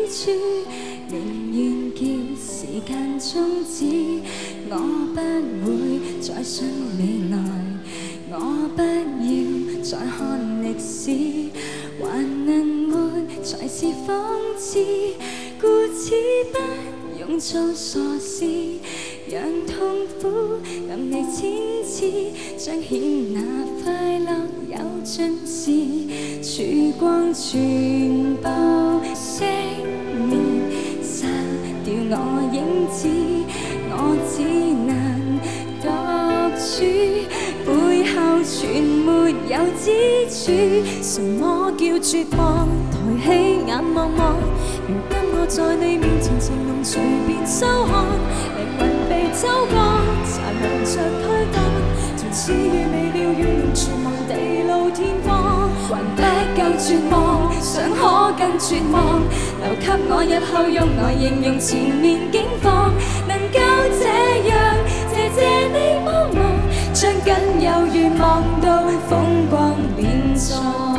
處，寧願叫時間終止。我不會再信未來，我不要再看歷史，還能活才是諷刺。故此不用做傻事，讓痛苦任你千次，彰顯那快樂有盡時。曙光全部熄滅，殺掉我影子，我只能獨處，背後全沒有支柱。什麼叫絕望？抬起眼望望，如今我在你面前，情濃隨便收看，靈魂被抽乾，殘留着軀幹，從此與未了願能全忘地老天荒，還不夠絕望，想可更絕望，留給我日後用來形容前面境況，能夠這樣謝謝你幫忙，將僅有願望到風光連撞。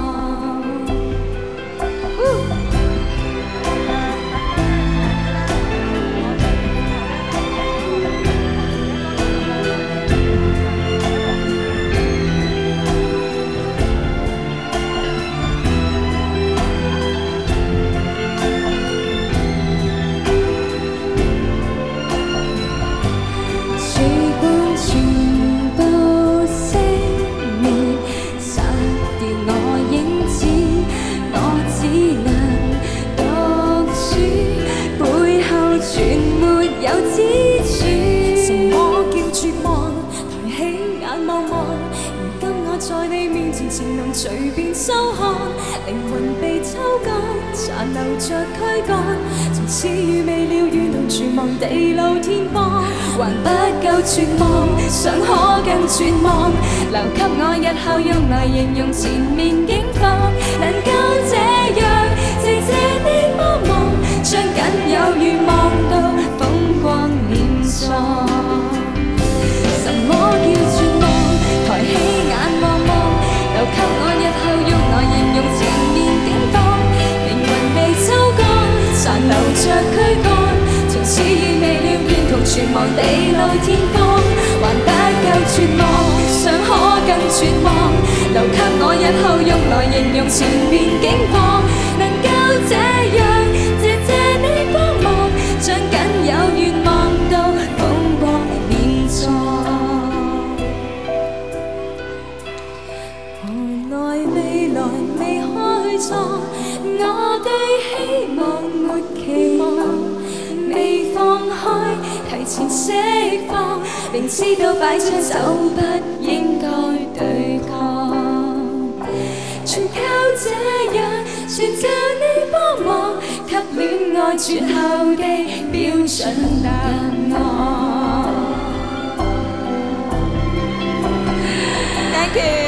情能隨便收看，靈魂被抽乾，殘留着軀幹，從此與未了願能全忘地老天荒，還不夠絕望，想可更絕望，留給我日後用來形容前面境況，能夠這樣謝謝你幫忙，將僅有願望到風光連撞。什麼叫絕望？抬起眼望望，留給我日後用來形容前面境況，靈魂被抽乾，殘留着軀幹，從此與未了願同全忘地老天荒，還不夠絕望，想可更絕望，留給我日後用來形容前面境況，能夠這樣謝謝你幫忙，將僅有願望到風光連撞。未來未開創，我對希望沒期望，未放開，提前釋放，明知道擺出手不應該對抗，全靠這樣全就你幫忙，給戀愛絕後的標準答案。Thank you。